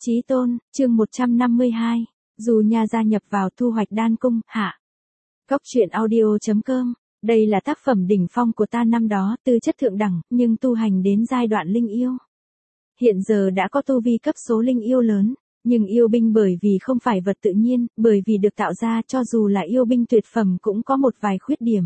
Chí tôn, chương 152, dù nhà gia nhập vào thu hoạch đan cung, hạ. Góc truyện audio.com, đây là tác phẩm đỉnh phong của ta năm đó, tư chất thượng đẳng, nhưng tu hành đến giai đoạn linh yêu. Hiện giờ đã có tu vi cấp số linh yêu lớn, nhưng yêu binh bởi vì không phải vật tự nhiên, bởi vì được tạo ra cho dù là yêu binh tuyệt phẩm cũng có một vài khuyết điểm.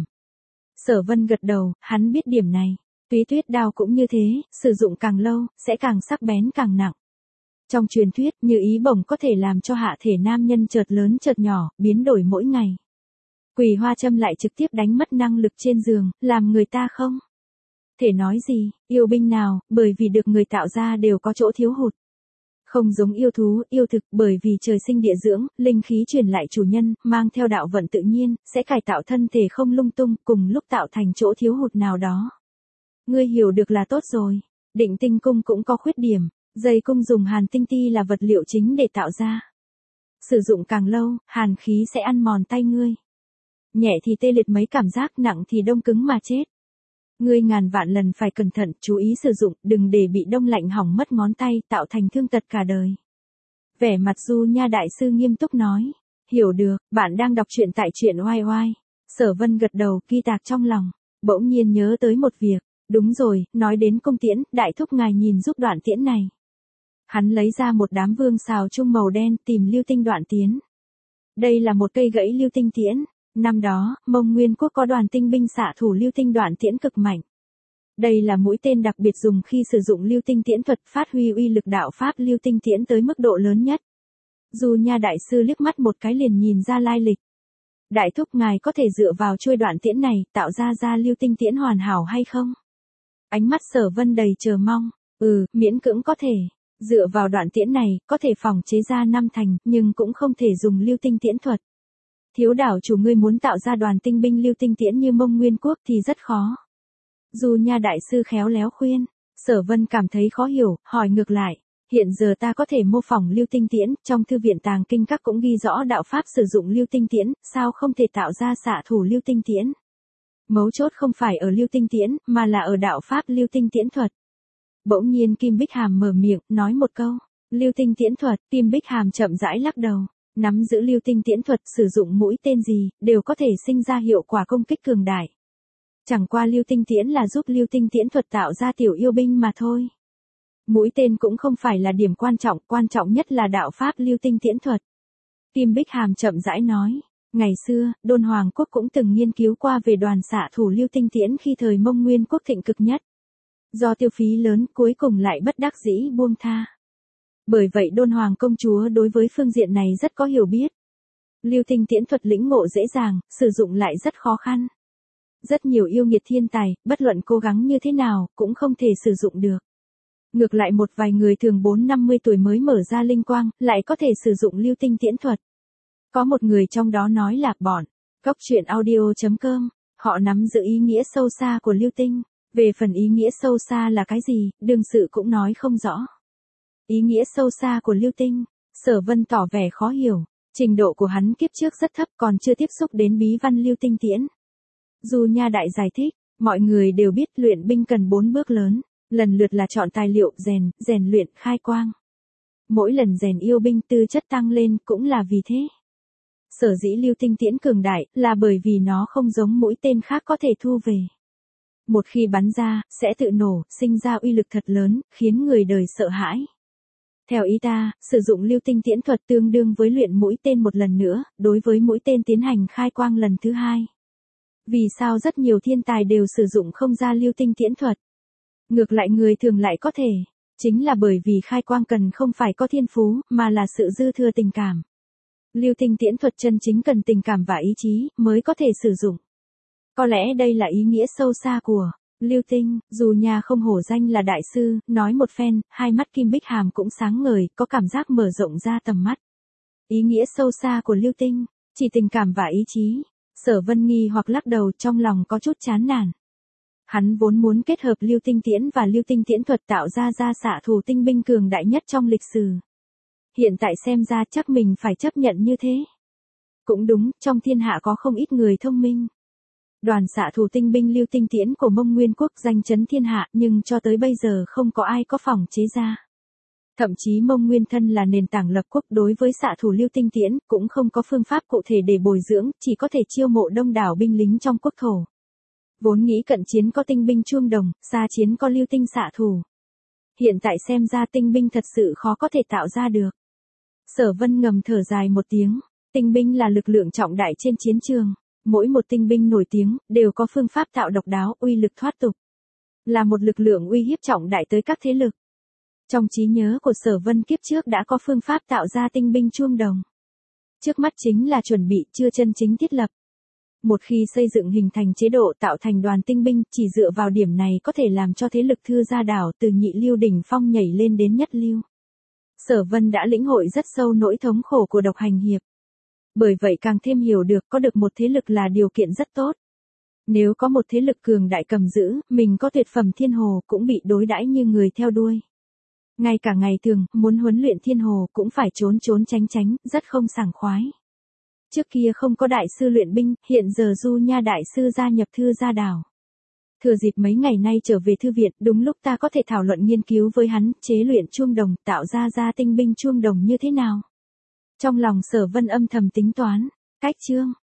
Sở Vân gật đầu, hắn biết điểm này. Túy tuyết đao cũng như thế, sử dụng càng lâu, sẽ càng sắc bén càng nặng. Trong truyền thuyết, như ý bổng có thể làm cho hạ thể nam nhân chợt lớn chợt nhỏ, biến đổi mỗi ngày. Quỳ hoa châm lại trực tiếp đánh mất năng lực trên giường, làm người ta không thể nói gì, yêu binh nào, bởi vì được người tạo ra đều có chỗ thiếu hụt. Không giống yêu thú, yêu thực, bởi vì trời sinh địa dưỡng, linh khí truyền lại chủ nhân, mang theo đạo vận tự nhiên, sẽ cải tạo thân thể không lung tung, cùng lúc tạo thành chỗ thiếu hụt nào đó. Ngươi hiểu được là tốt rồi. Định tinh cung cũng có khuyết điểm. Dây cung dùng hàn tinh ti là vật liệu chính để tạo ra. Sử dụng càng lâu, hàn khí sẽ ăn mòn tay ngươi. Nhẹ thì tê liệt mấy cảm giác, nặng thì đông cứng mà chết. Ngươi ngàn vạn lần phải cẩn thận, chú ý sử dụng, đừng để bị đông lạnh hỏng mất ngón tay, tạo thành thương tật cả đời. Vẻ mặt Du Nha đại sư nghiêm túc nói. Hiểu được, bạn đang đọc truyện tại truyện oai oai. Sở Vân gật đầu, ghi tạc trong lòng. Bỗng nhiên nhớ tới một việc. Đúng rồi, nói đến cung tiễn, đại thúc ngài nhìn giúp đoạn tiễn này. Hắn lấy ra một đám vương xào chung màu đen, tìm lưu tinh đoạn tiến. Đây là một cây gãy lưu tinh tiễn. Năm đó, Mông Nguyên quốc có đoàn tinh binh xạ thủ lưu tinh đoạn tiễn cực mạnh. Đây là mũi tên đặc biệt dùng khi sử dụng lưu tinh tiễn thuật, phát huy uy lực đạo pháp lưu tinh tiễn tới mức độ lớn nhất. Du Nha đại sư liếc mắt một cái liền nhìn ra lai lịch. Đại thúc ngài có thể dựa vào chuôi đoạn tiễn này, tạo ra lưu tinh tiễn hoàn hảo hay không? Ánh mắt Sở Vân đầy chờ mong. Miễn cưỡng có thể. Dựa vào đoạn tiễn này, có thể phòng chế ra 5 thành, nhưng cũng không thể dùng lưu tinh tiễn thuật. Thiếu đảo chủ ngươi muốn tạo ra đoàn tinh binh lưu tinh tiễn như Mông Nguyên quốc thì rất khó. Du Nha đại sư khéo léo khuyên. Sở Vân cảm thấy khó hiểu, hỏi ngược lại. Hiện giờ ta có thể mô phỏng lưu tinh tiễn, trong thư viện tàng kinh các cũng ghi rõ đạo pháp sử dụng lưu tinh tiễn, sao không thể tạo ra xạ thủ lưu tinh tiễn? Mấu chốt không phải ở lưu tinh tiễn, mà là ở đạo pháp lưu tinh tiễn thuật. Bỗng nhiên Kim Bích Hàm mở miệng, nói một câu. Lưu tinh tiễn thuật, Kim Bích Hàm chậm rãi lắc đầu. Nắm giữ lưu tinh tiễn thuật, sử dụng mũi tên gì, đều có thể sinh ra hiệu quả công kích cường đại. Chẳng qua lưu tinh tiễn là giúp lưu tinh tiễn thuật tạo ra tiểu yêu binh mà thôi. Mũi tên cũng không phải là điểm quan trọng nhất là đạo pháp lưu tinh tiễn thuật. Kim Bích Hàm chậm rãi nói. Ngày xưa, Đôn Hoàng quốc cũng từng nghiên cứu qua về đoàn xạ thủ lưu tinh tiễn khi thời Mông Nguyên quốc thịnh cực nhất. Do tiêu phí lớn, cuối cùng lại bất đắc dĩ buông tha. Bởi vậy Đôn Hoàng công chúa đối với phương diện này rất có hiểu biết. Lưu tinh tiễn thuật lĩnh ngộ dễ dàng, sử dụng lại rất khó khăn. Rất nhiều yêu nghiệt thiên tài, bất luận cố gắng như thế nào, cũng không thể sử dụng được. Ngược lại một vài người thường 4-50 tuổi mới mở ra linh quang, lại có thể sử dụng lưu tinh tiễn thuật. Có một người trong đó nói là bọn. Góc truyện audio.com, họ nắm giữ ý nghĩa sâu xa của lưu tinh. Về phần ý nghĩa sâu xa là cái gì, đương sự cũng nói không rõ. Ý nghĩa sâu xa của lưu tinh, Sở Vân tỏ vẻ khó hiểu. Trình độ của hắn kiếp trước rất thấp, còn chưa tiếp xúc đến bí văn lưu tinh tiễn. Du Nha đại giải thích, mọi người đều biết luyện binh cần 4 bước lớn, lần lượt là chọn tài liệu, rèn luyện, khai quang. Mỗi lần rèn yêu binh tư chất tăng lên cũng là vì thế. Sở dĩ lưu tinh tiễn cường đại là bởi vì nó không giống mũi tên khác có thể thu về. Một khi bắn ra, sẽ tự nổ, sinh ra uy lực thật lớn, khiến người đời sợ hãi. Theo ý ta, sử dụng lưu tinh tiễn thuật tương đương với luyện mũi tên một lần nữa, đối với mũi tên tiến hành khai quang lần thứ 2. Vì sao rất nhiều thiên tài đều sử dụng không ra lưu tinh tiễn thuật? Ngược lại người thường lại có thể, chính là bởi vì khai quang cần không phải có thiên phú, mà là sự dư thừa tình cảm. Lưu tinh tiễn thuật chân chính cần tình cảm và ý chí, mới có thể sử dụng. Có lẽ đây là ý nghĩa sâu xa của lưu tinh. Dù nhà không hổ danh là đại sư, nói một phen, hai mắt Kim Bích Hàm cũng sáng ngời, có cảm giác mở rộng ra tầm mắt. Ý nghĩa sâu xa của lưu tinh, chỉ tình cảm và ý chí. Sở Vân nghi hoặc lắc đầu, trong lòng có chút chán nản. Hắn vốn muốn kết hợp lưu tinh tiễn và lưu tinh tiễn thuật tạo ra xạ thủ tinh binh cường đại nhất trong lịch sử. Hiện tại xem ra chắc mình phải chấp nhận như thế. Cũng đúng, trong thiên hạ có không ít người thông minh. Đoàn xạ thủ tinh binh lưu tinh tiễn của Mông Nguyên quốc danh chấn thiên hạ, nhưng cho tới bây giờ không có ai có phòng chế ra. Thậm chí Mông Nguyên thân là nền tảng lập quốc đối với xạ thủ Lưu Tinh Tiễn, cũng không có phương pháp cụ thể để bồi dưỡng, chỉ có thể chiêu mộ đông đảo binh lính trong quốc thổ. Vốn nghĩ cận chiến có tinh binh chuông đồng, xa chiến có lưu tinh xạ thủ. Hiện tại xem ra tinh binh thật sự khó có thể tạo ra được. Sở Vân ngầm thở dài một tiếng, tinh binh là lực lượng trọng đại trên chiến trường. Mỗi một tinh binh nổi tiếng, đều có phương pháp tạo độc đáo, uy lực thoát tục. Là một lực lượng uy hiếp trọng đại tới các thế lực. Trong trí nhớ của Sở Vân kiếp trước đã có phương pháp tạo ra tinh binh chuông đồng. Trước mắt chính là chuẩn bị, chưa chân chính thiết lập. Một khi xây dựng hình thành chế độ tạo thành đoàn tinh binh, chỉ dựa vào điểm này có thể làm cho thế lực Thư Gia Đảo từ nhị lưu đỉnh phong nhảy lên đến nhất lưu. Sở Vân đã lĩnh hội rất sâu nỗi thống khổ của độc hành hiệp. Bởi vậy càng thêm hiểu được có được một thế lực là điều kiện rất tốt. Nếu có một thế lực cường đại cầm giữ, mình có tuyệt phẩm thiên hồ cũng bị đối đãi như người theo đuôi. Ngay cả ngày thường, muốn huấn luyện thiên hồ cũng phải trốn trốn tránh tránh, rất không sảng khoái. Trước kia không có đại sư luyện binh, hiện giờ Du Nha đại sư gia nhập Thư Gia Đảo. Thừa dịp mấy ngày nay trở về thư viện, đúng lúc ta có thể thảo luận nghiên cứu với hắn, chế luyện chuông đồng, tạo ra tinh binh chuông đồng như thế nào. Trong lòng Sở Vân âm thầm tính toán, cách chương